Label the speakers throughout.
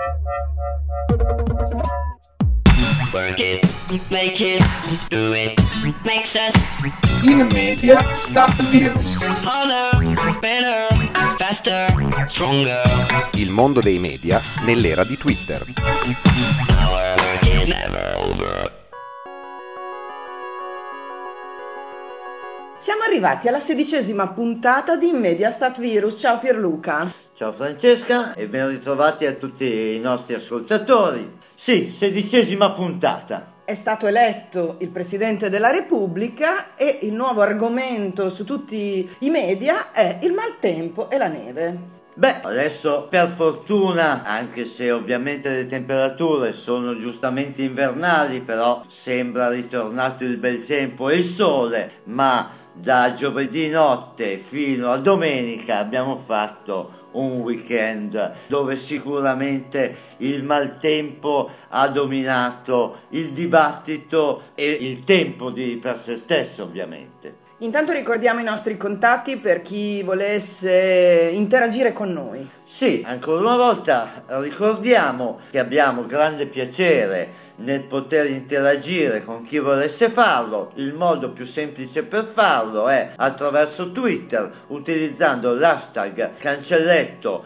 Speaker 1: Work it, make it, do it, makes us
Speaker 2: In Media Stat Virus.
Speaker 1: harder, better, faster, stronger.
Speaker 3: Il mondo dei media nell'era di Twitter.
Speaker 1: Our work is never over.
Speaker 4: Siamo arrivati alla 16ª puntata di Media Stat Virus. Ciao Pierluca.
Speaker 5: Ciao Francesca e ben ritrovati a tutti i nostri ascoltatori. Sì, 16ª puntata.
Speaker 4: È stato eletto il Presidente della Repubblica e il nuovo argomento su tutti i media è il maltempo e la neve.
Speaker 5: Beh, adesso per fortuna, anche se ovviamente le temperature sono giustamente invernali, però sembra ritornato il bel tempo e il sole, ma da giovedì notte fino a domenica abbiamo fatto un weekend dove sicuramente il maltempo ha dominato il dibattito e il tempo di per sé stesso, ovviamente.
Speaker 4: Intanto ricordiamo i nostri contatti per chi volesse interagire con noi.
Speaker 5: Sì, ancora una volta ricordiamo che abbiamo grande piacere nel poter interagire con chi volesse farlo. Il modo più semplice per farlo è attraverso Twitter, utilizzando l'hashtag cancelletto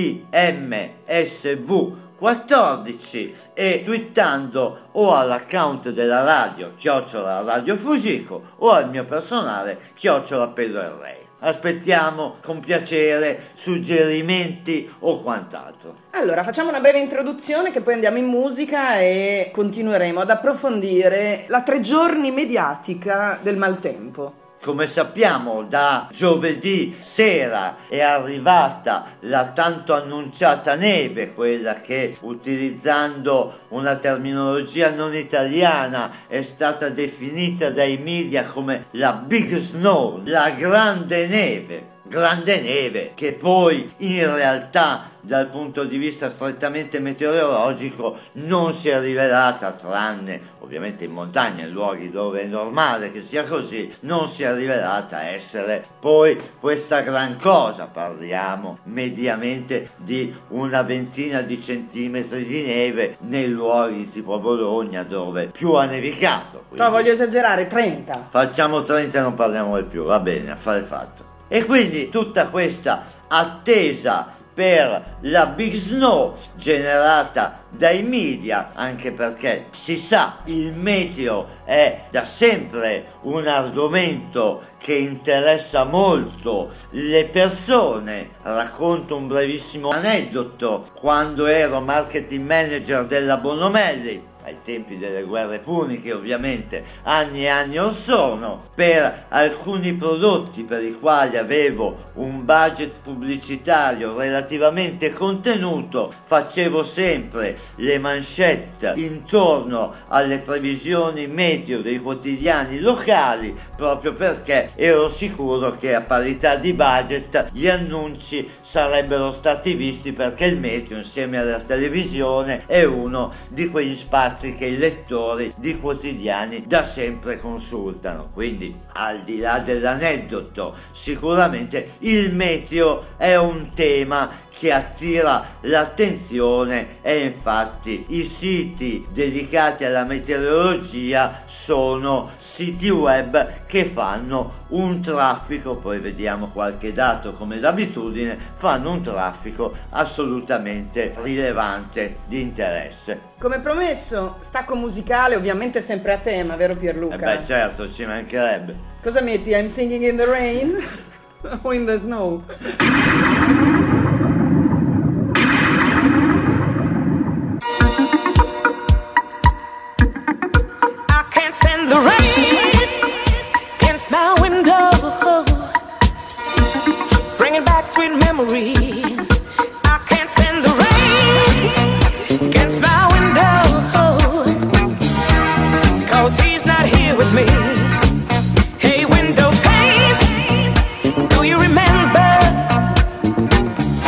Speaker 5: IMSV14 e twittando o all'account della radio @Radio Fugico o al mio personale @Pedro il Re. Aspettiamo con piacere suggerimenti o quant'altro.
Speaker 4: Allora, facciamo una breve introduzione che poi andiamo in musica e continueremo ad approfondire la 3 giorni mediatica del maltempo.
Speaker 5: Come sappiamo, da giovedì sera è arrivata la tanto annunciata neve, quella che, utilizzando una terminologia non italiana, è stata definita dai media come la Big Snow, la grande neve. Grande neve che poi in realtà dal punto di vista strettamente meteorologico non si è rivelata, tranne ovviamente in montagna, in luoghi dove è normale che sia così, non si è rivelata essere poi questa gran cosa. Parliamo mediamente di una ventina di centimetri di neve nei luoghi tipo Bologna, dove più ha nevicato.
Speaker 4: Però voglio esagerare, 30.
Speaker 5: Facciamo 30 e non parliamo di più, va bene, affare fatto. E quindi tutta questa attesa per la Big Snow generata dai media, anche perché si sa, il meteo è da sempre un argomento che interessa molto le persone. Racconto un brevissimo aneddoto. Quando ero marketing manager della Bonomelli, ai tempi delle guerre puniche ovviamente, anni e anni or sono, per alcuni prodotti per i quali avevo un budget pubblicitario relativamente contenuto, facevo sempre le manchette intorno alle previsioni meteo dei quotidiani locali, proprio perché ero sicuro che a parità di budget gli annunci sarebbero stati visti, perché il meteo insieme alla televisione è uno di quegli spazi che i lettori di quotidiani da sempre consultano. Quindi, al di là dell'aneddoto, sicuramente il meteo è un tema che attira l'attenzione e infatti i siti dedicati alla meteorologia sono siti web che fanno un traffico, poi vediamo qualche dato come d'abitudine, fanno un traffico assolutamente rilevante di interesse.
Speaker 4: Come promesso, stacco musicale ovviamente sempre a tema, vero Pierluca?
Speaker 5: Beh certo, ci mancherebbe.
Speaker 4: Cosa metti? I'm Singing in the Rain o in the Snow?
Speaker 6: I can't stand the rain against my window, bringing back sweet memories. I can't stand the rain against my window, because he's not here with me. Hey, window pane, do you remember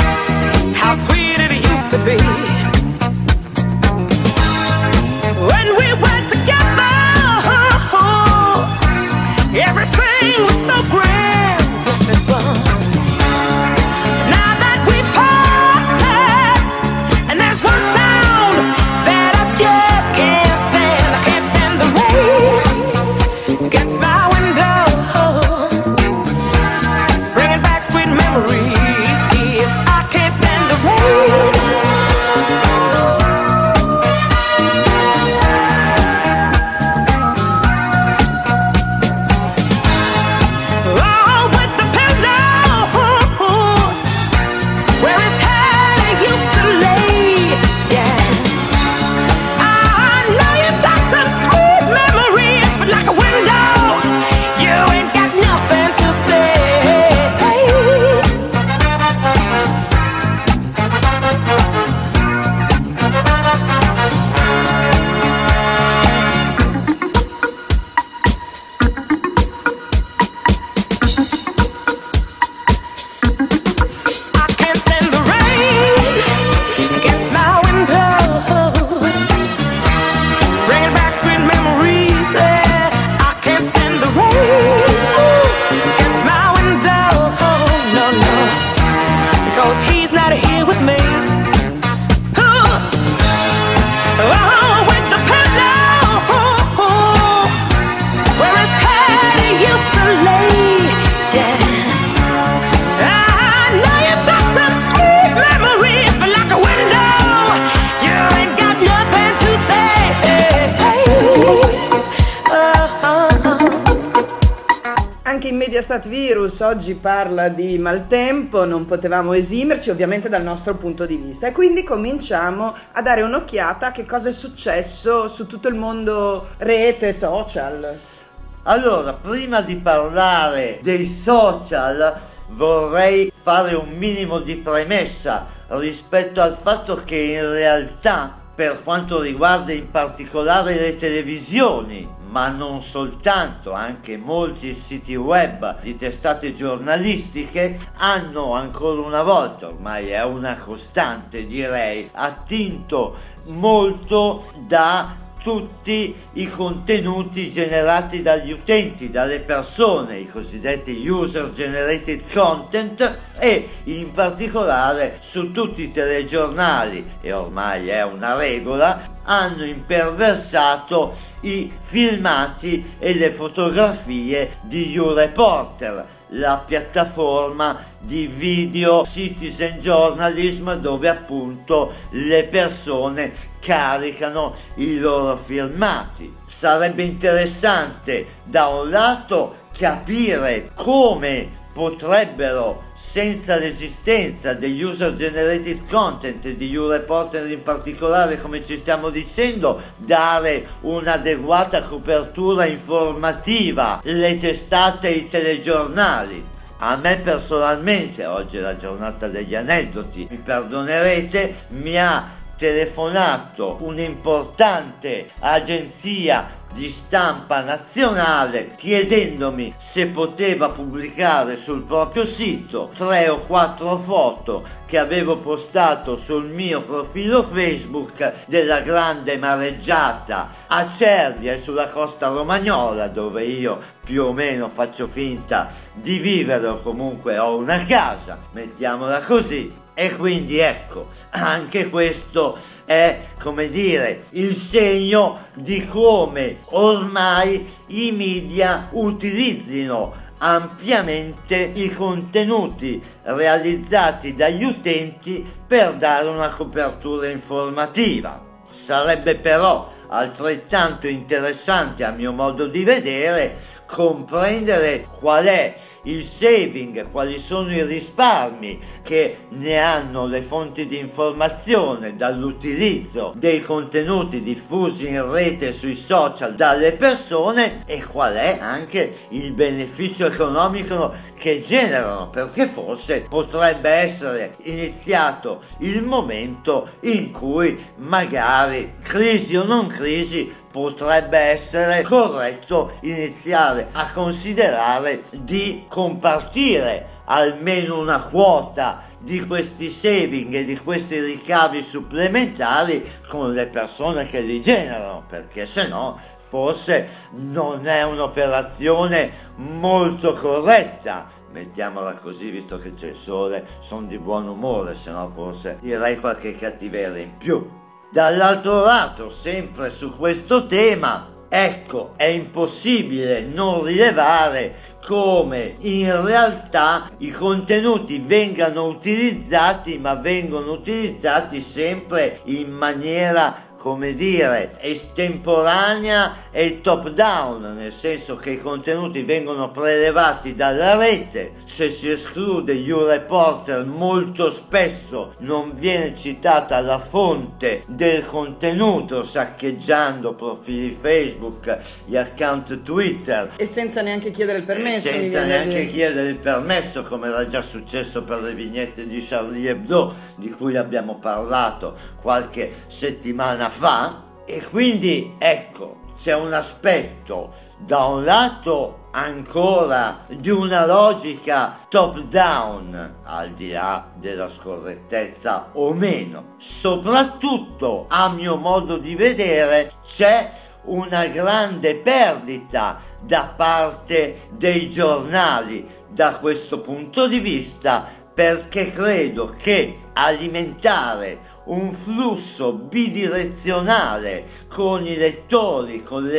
Speaker 4: Mediastat Virus oggi parla di maltempo, non potevamo esimerci ovviamente dal nostro punto di vista, e quindi cominciamo a dare un'occhiata a che cosa è successo su tutto il mondo rete, social.
Speaker 5: Allora, prima di parlare dei social, vorrei fare un minimo di premessa rispetto al fatto che in realtà, per quanto riguarda in particolare le televisioni, ma non soltanto, anche molti siti web di testate giornalistiche hanno ancora una volta, ormai è una costante direi, attinto molto da tutti i contenuti generati dagli utenti, dalle persone, i cosiddetti user generated content, e in particolare su tutti i telegiornali, e ormai è una regola, hanno imperversato i filmati e le fotografie di YouReporter, la piattaforma di video citizen journalism dove appunto le persone caricano i loro filmati. Sarebbe interessante da un lato capire come potrebbero, senza l'esistenza degli user generated content e di YouReporter in particolare, come ci stiamo dicendo, dare un'adeguata copertura informativa le testate e i telegiornali. A me personalmente, oggi è la giornata degli aneddoti, mi perdonerete, mi ha telefonato un'importante agenzia di stampa nazionale chiedendomi se poteva pubblicare sul proprio sito 3 o 4 foto che avevo postato sul mio profilo Facebook della grande mareggiata a Cervia e sulla costa romagnola, dove io più o meno faccio finta di vivere o comunque ho una casa, mettiamola così. E quindi ecco, anche questo è, come dire, il segno di come ormai i media utilizzino ampiamente i contenuti realizzati dagli utenti per dare una copertura informativa. Sarebbe però altrettanto interessante, a mio modo di vedere, comprendere qual è il saving, quali sono i risparmi che ne hanno le fonti di informazione dall'utilizzo dei contenuti diffusi in rete sui social dalle persone, e qual è anche il beneficio economico che generano, perché forse potrebbe essere iniziato il momento in cui magari, crisi o non crisi, potrebbe essere corretto iniziare a considerare di compartire almeno una quota di questi saving e di questi ricavi supplementari con le persone che li generano, perché se no forse non è un'operazione molto corretta. Mettiamola così, visto che c'è il sole, sono di buon umore, se no forse direi qualche cattiveria in più. Dall'altro lato, sempre su questo tema, ecco, è impossibile non rilevare come in realtà i contenuti vengano utilizzati, ma vengono utilizzati sempre in maniera, come dire, estemporanea e top down, nel senso che i contenuti vengono prelevati dalla rete. Se si esclude YouReporter, molto spesso non viene citata la fonte del contenuto, saccheggiando profili Facebook, gli account Twitter,
Speaker 4: E senza neanche chiedere il permesso.
Speaker 5: senza neanche chiedere il permesso, come era già successo per le vignette di Charlie Hebdo, di cui abbiamo parlato qualche settimana fa. E quindi ecco, c'è un aspetto da un lato ancora di una logica top down, al di là della scorrettezza o meno. Soprattutto, a mio modo di vedere, c'è una grande perdita da parte dei giornali da questo punto di vista, perché credo che alimentare un flusso bidirezionale con i lettori, con le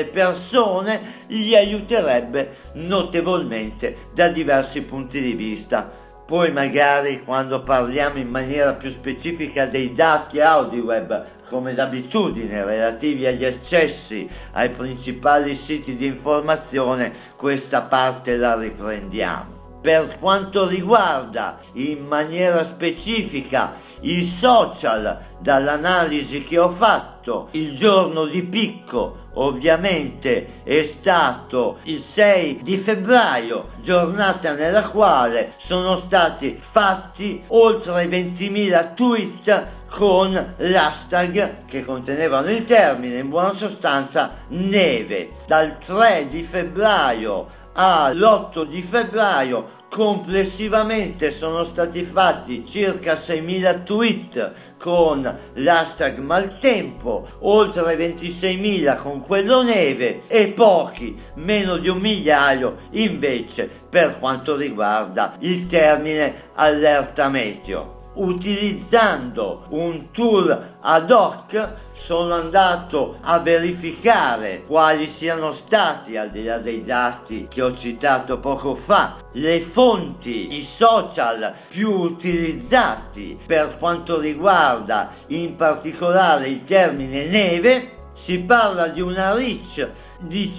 Speaker 5: persone, gli aiuterebbe notevolmente da diversi punti di vista. Poi magari quando parliamo in maniera più specifica dei dati AudioWeb, come d'abitudine, relativi agli accessi ai principali siti di informazione, questa parte la riprendiamo. Per quanto riguarda in maniera specifica i social, dall'analisi che ho fatto, il giorno di picco ovviamente è stato il 6 di febbraio, giornata nella quale sono stati fatti oltre 20.000 tweet con l'hashtag che contenevano il termine, in buona sostanza, neve. Dal 3 di febbraio all'8 di febbraio complessivamente sono stati fatti circa 6.000 tweet con l'hashtag maltempo, oltre 26.000 con quello neve e pochi, meno di 1 migliaio invece per quanto riguarda il termine allerta meteo. Utilizzando un tool ad hoc sono andato a verificare quali siano stati, al di là dei dati che ho citato poco fa, le fonti, i social più utilizzati per quanto riguarda in particolare il termine neve. Si parla di una reach di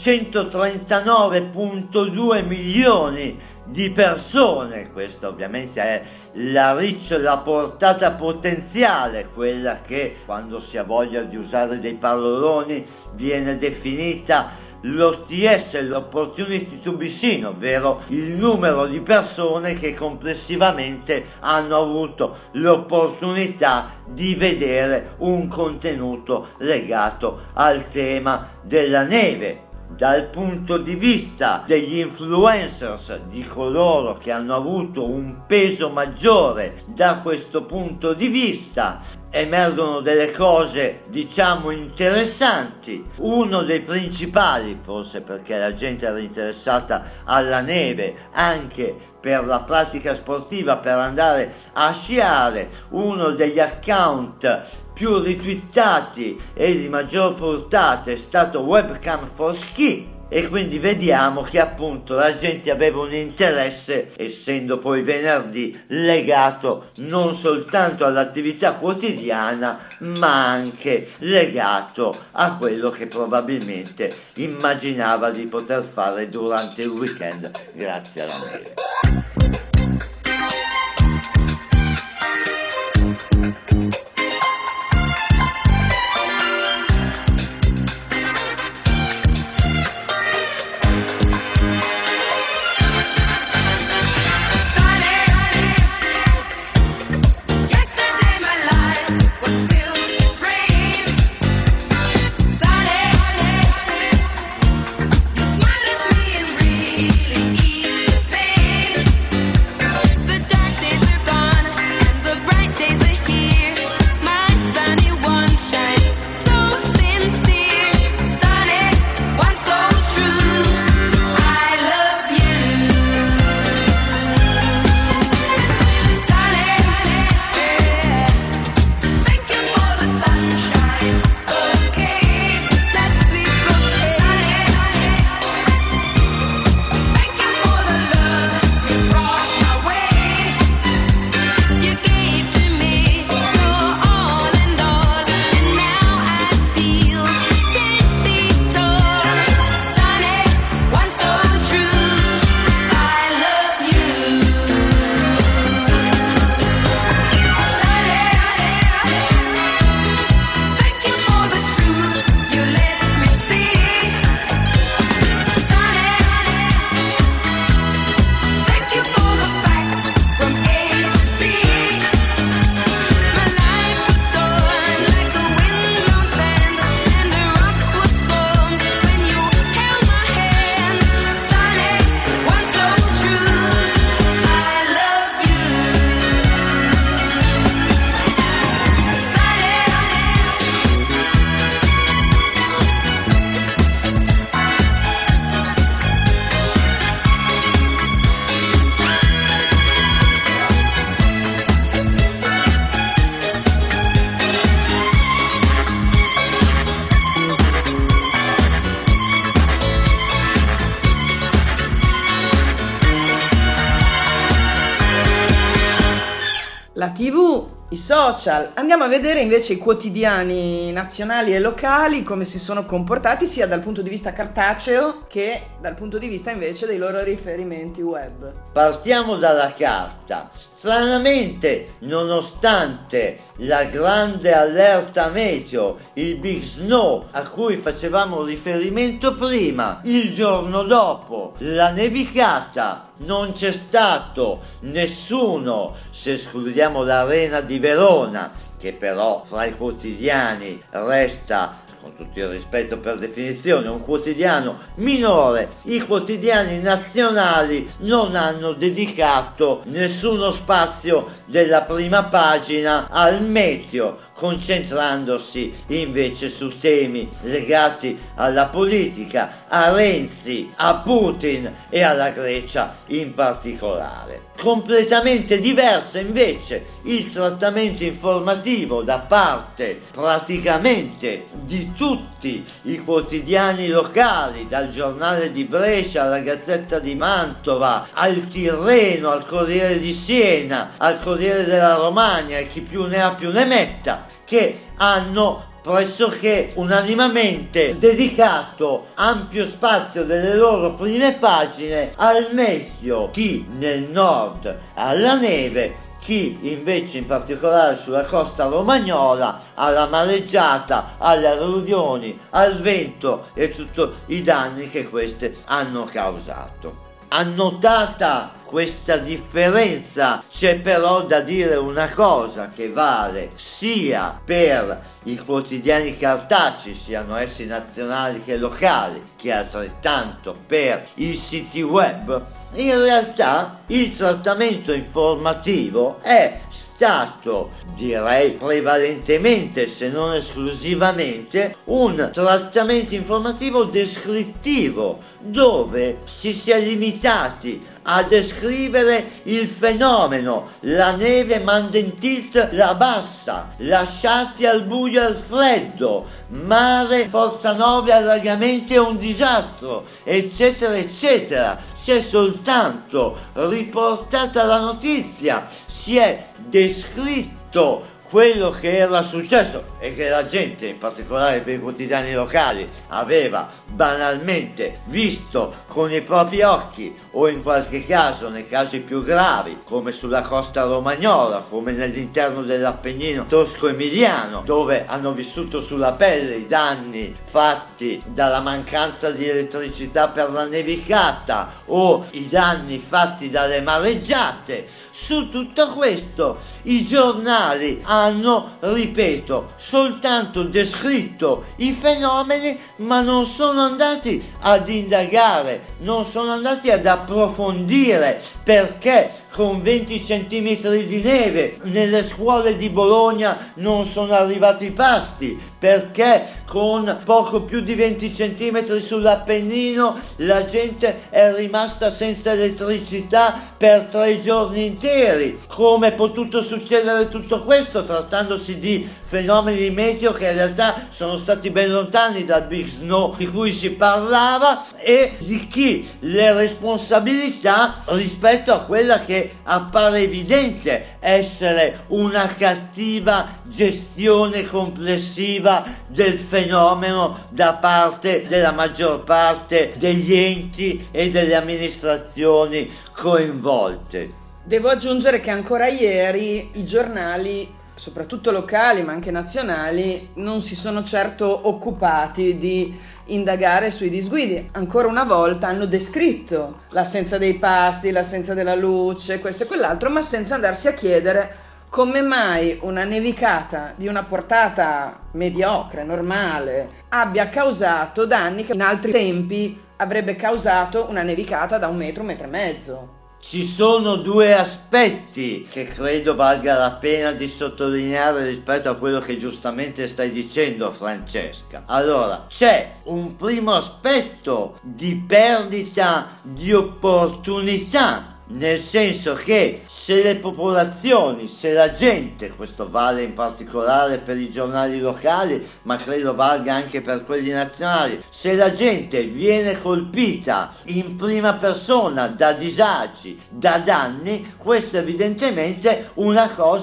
Speaker 5: 139,2 milioni di persone. Questa ovviamente è la reach, la portata potenziale, quella che quando si ha voglia di usare dei paroloni viene definita l'OTS, l'opportunity to be seen, ovvero il numero di persone che complessivamente hanno avuto l'opportunità di vedere un contenuto legato al tema della neve. Dal punto di vista degli influencers, di coloro che hanno avuto un peso maggiore da questo punto di vista, emergono delle cose diciamo interessanti. Uno dei principali, forse perché la gente era interessata alla neve anche per la pratica sportiva, per andare a sciare, uno degli account più ritwittati e di maggior portata è stato Webcam for Ski, e quindi vediamo che appunto la gente aveva un interesse, essendo poi venerdì, legato non soltanto all'attività quotidiana ma anche legato a quello che probabilmente immaginava di poter fare durante il weekend grazie alla neve.
Speaker 6: Smile at me and really ease the pain.
Speaker 4: TV, i social. Andiamo a vedere invece i quotidiani nazionali e locali come si sono comportati sia dal punto di vista cartaceo che dal punto di vista invece dei loro riferimenti web.
Speaker 5: Partiamo dalla carta. Stranamente, nonostante la grande allerta meteo, il Big Snow a cui facevamo riferimento prima, il giorno dopo la nevicata, non c'è stato nessuno, se escludiamo l'Arena di Verona, che però fra i quotidiani resta, con tutto il rispetto per definizione, un quotidiano minore. I quotidiani nazionali non hanno dedicato nessuno spazio della prima pagina al meteo, concentrandosi invece su temi legati alla politica, a Renzi, a Putin e alla Grecia in particolare. Completamente diverso invece il trattamento informativo da parte praticamente di tutti i quotidiani locali, dal Giornale di Brescia alla Gazzetta di Mantova, al Tirreno, al Corriere di Siena, al Corriere della Romagna e chi più ne ha più ne metta, che hanno pressoché unanimemente dedicato ampio spazio delle loro prime pagine al meteo, chi nel nord alla neve, chi invece in particolare sulla costa romagnola alla mareggiata, alle alluvioni, al vento e tutti i danni che queste hanno causato. Annotata questa differenza, c'è però da dire una cosa che vale sia per i quotidiani cartacei, siano essi nazionali che locali, che altrettanto per i siti web. In realtà il trattamento informativo è stato, direi prevalentemente se non esclusivamente, un trattamento informativo descrittivo, dove si è limitati a descrivere il fenomeno, la neve manda in tilt la bassa, lasciati al buio e al freddo, mare, forza 9, allagamenti è un disastro, eccetera eccetera. Si è soltanto riportata la notizia, si è descritto quello che era successo e che la gente, in particolare per i quotidiani locali, aveva banalmente visto con i propri occhi, o in qualche caso, nei casi più gravi, come sulla costa romagnola, come nell'interno dell'Appennino tosco-emiliano, dove hanno vissuto sulla pelle i danni fatti dalla mancanza di elettricità per la nevicata o i danni fatti dalle mareggiate. Su tutto questo i giornali hanno, ripeto, soltanto descritto i fenomeni, ma non sono andati ad indagare, non sono andati ad approfondire perché con 20 centimetri di neve nelle scuole di Bologna non sono arrivati i pasti, perché con poco più di 20 centimetri sull'Appennino la gente è rimasta senza elettricità per 3 giorni interi. Come è potuto succedere tutto questo trattandosi di fenomeni meteo che in realtà sono stati ben lontani dal Big Snow di cui si parlava, e di chi le responsabilità rispetto a quella che appare evidente essere una cattiva gestione complessiva del fenomeno da parte della maggior parte degli enti e delle amministrazioni coinvolte.
Speaker 4: Devo aggiungere che ancora ieri i giornali, soprattutto locali ma anche nazionali, non si sono certo occupati di indagare sui disguidi. Ancora una volta hanno descritto l'assenza dei pasti, l'assenza della luce, questo e quell'altro, ma senza andarsi a chiedere come mai una nevicata di una portata mediocre, normale, abbia causato danni che in altri tempi avrebbe causato una nevicata da 1 metro, 1,5 metri.
Speaker 5: Ci sono 2 aspetti che credo valga la pena di sottolineare rispetto a quello che giustamente stai dicendo, Francesca. Allora, c'è un primo aspetto di perdita di opportunità, nel senso che se le popolazioni, se la gente, questo vale in particolare per i giornali locali, ma credo valga anche per quelli nazionali, se la gente viene colpita in prima persona da disagi, da danni, questo è evidentemente una cosa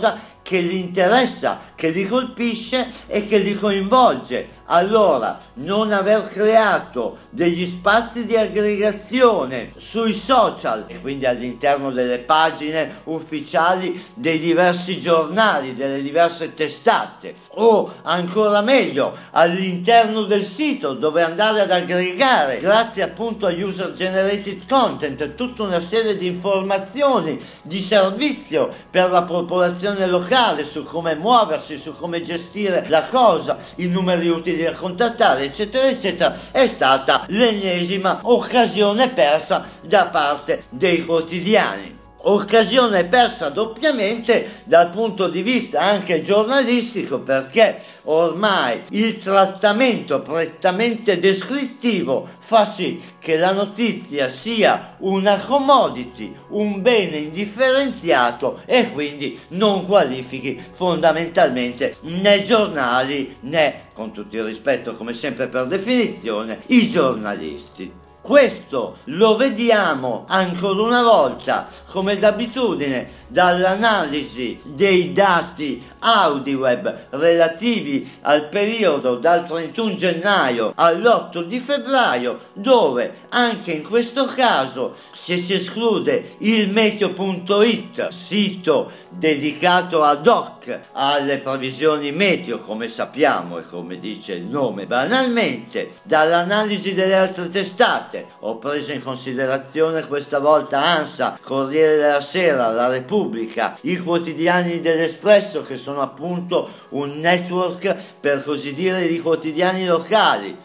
Speaker 5: che gli interessa, che li colpisce e che li coinvolge. Allora, non aver creato degli spazi di aggregazione sui social e quindi all'interno delle pagine ufficiali dei diversi giornali, delle diverse testate, o ancora meglio all'interno del sito dove andare ad aggregare, grazie appunto a user generated content, tutta una serie di informazioni di servizio per la popolazione locale su come muoversi, su come gestire la cosa, i numeri utili da contattare, eccetera eccetera, è stata l'ennesima occasione persa da parte dei quotidiani. Occasione persa doppiamente dal punto di vista anche giornalistico, perché ormai il trattamento prettamente descrittivo fa sì che la notizia sia una commodity, un bene indifferenziato e quindi non qualifichi fondamentalmente né giornali né, con tutto il rispetto come sempre per definizione, i giornalisti. Questo lo vediamo ancora una volta, come d'abitudine, dall'analisi dei dati AudiWeb relativi al periodo dal 31 gennaio all'8 di febbraio, dove anche in questo caso, se si esclude il meteo.it, sito dedicato ad hoc alle previsioni meteo, come sappiamo e come dice il nome banalmente, dall'analisi delle altre testate, ho preso in considerazione questa volta ANSA, Corriere della Sera, La Repubblica, i quotidiani dell'Espresso, che sono appunto un network per così dire di quotidiani locali,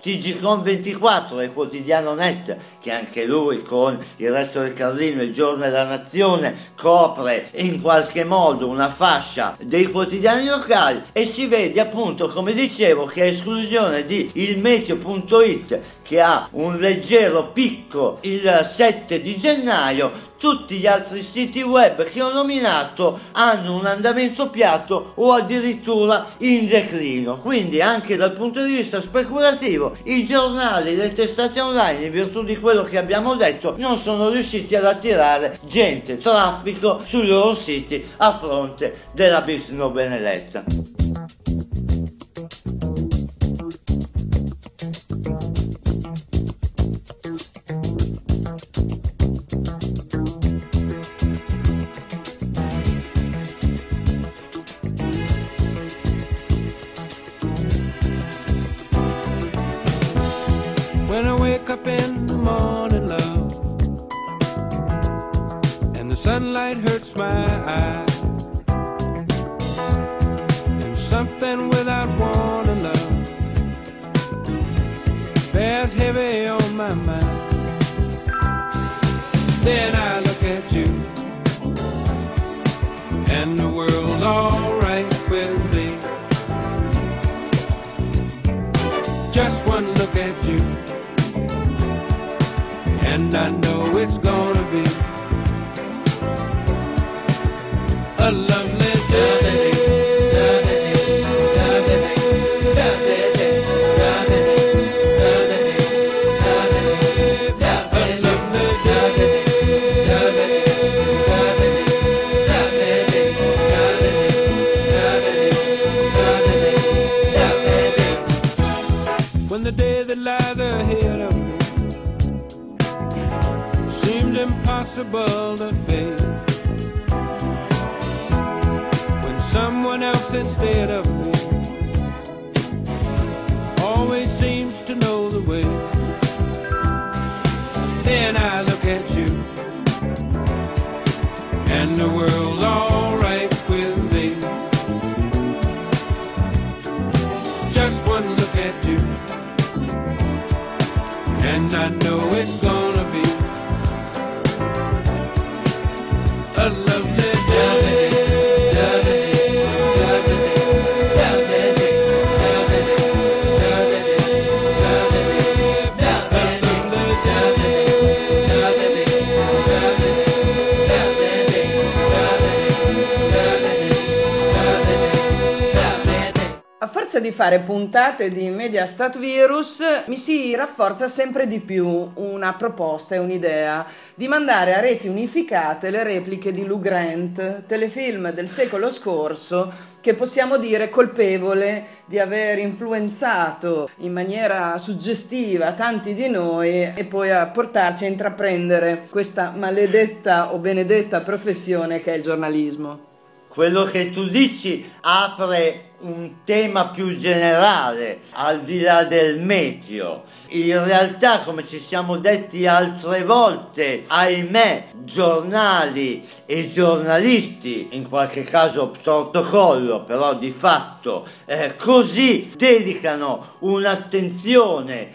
Speaker 5: TGCOM24 e Quotidiano Net, che anche lui con il Resto del Carlino, Il Giorno e La Nazione copre in qualche modo una fascia dei quotidiani locali, e si vede appunto, come dicevo, che a esclusione di il meteo.it, che ha un leggero picco il 7 di gennaio, tutti gli altri siti web che ho nominato hanno un andamento piatto o addirittura in declino. Quindi anche dal punto di vista speculativo i giornali, le testate online, in virtù di quello che abbiamo detto, non sono riusciti ad attirare gente, traffico sui loro siti a fronte della Big Snow Benedetta.
Speaker 7: When I wake up in the morning, love, and the sunlight hurts my eyes, and something without warning, love, bears heavy on my mind. Then I look at you, and the world's alright with me. Just one look at you, and I know it's gonna be a lovely day. When the day that lies ahead of me seems impossible to face, when someone else instead of me always seems to know the way, then I look at you, and the world's alright with me. Just one look at you, and I know it's gonna be a lovely day.
Speaker 4: A forza di fare puntate di Mediastat Virus mi si rafforza sempre di più una proposta e un'idea di mandare a reti unificate le repliche di Lou Grant, telefilm del secolo scorso che possiamo dire colpevole di aver influenzato in maniera suggestiva tanti di noi e poi a portarci a intraprendere questa maledetta o benedetta professione che è il giornalismo.
Speaker 5: Quello che tu dici apre un tema più generale, al di là del meteo. In realtà, come ci siamo detti altre volte, ahimè, giornali e giornalisti, in qualche caso protocollo, però di fatto così, dedicano un'attenzione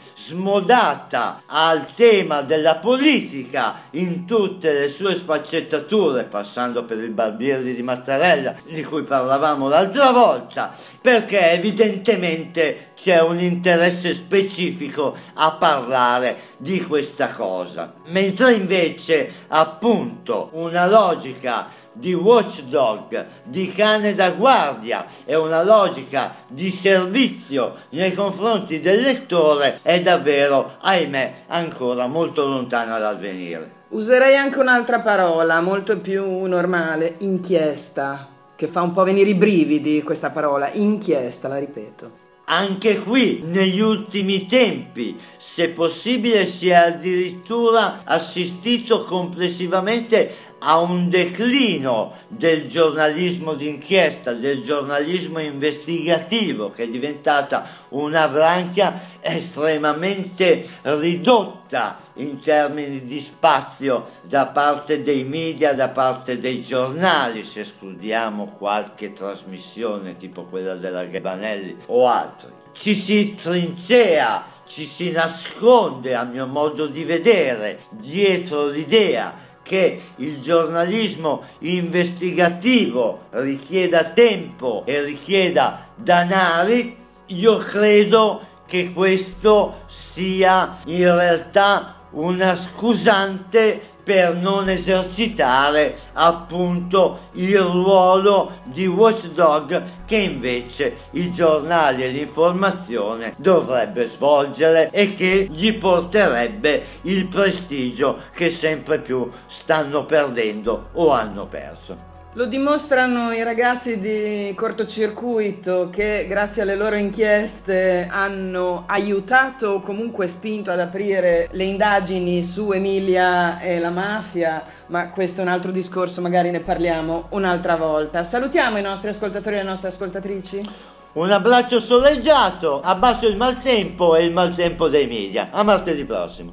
Speaker 5: smodata al tema della politica in tutte le sue sfaccettature, passando per il Barbieri di Mattarella, di cui parlavamo l'altra volta, perché evidentemente c'è un interesse specifico a parlare di questa cosa, mentre invece appunto una logica di watchdog, di cane da guardia e una logica di servizio nei confronti del lettore è davvero, ahimè, ancora molto lontana dal venire.
Speaker 4: Userei anche un'altra parola molto più normale, inchiesta, che fa un po' venire i brividi questa parola, inchiesta, la ripeto.
Speaker 5: Anche qui, negli ultimi tempi, se possibile, si è addirittura assistito complessivamente a un declino del giornalismo d'inchiesta, del giornalismo investigativo, che è diventata una branchia estremamente ridotta in termini di spazio da parte dei media, da parte dei giornali, se escludiamo qualche trasmissione tipo quella della Gabanelli o altri. Ci si trincea, ci si nasconde, a mio modo di vedere, dietro l'idea che il giornalismo investigativo richieda tempo e richieda danari. Io credo che questo sia in realtà una scusante per non esercitare appunto il ruolo di watchdog che invece i giornali e l'informazione dovrebbe svolgere e che gli porterebbe il prestigio che sempre più stanno perdendo o hanno perso.
Speaker 4: Lo dimostrano i ragazzi di Cortocircuito che grazie alle loro inchieste hanno aiutato o comunque spinto ad aprire le indagini su Emilia e la mafia, ma questo è un altro discorso, magari ne parliamo un'altra volta. Salutiamo i nostri ascoltatori e le nostre ascoltatrici.
Speaker 5: Un abbraccio soleggiato, abbasso il maltempo e il maltempo dei media. A martedì prossimo.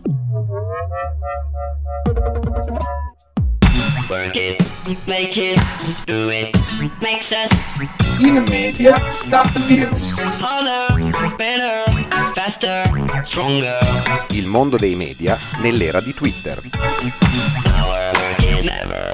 Speaker 1: Work it, make it, do it, makes us
Speaker 2: In media, stop the virus.
Speaker 1: harder, better, faster, stronger.
Speaker 3: Il mondo dei media nell'era di Twitter.
Speaker 1: Our work is never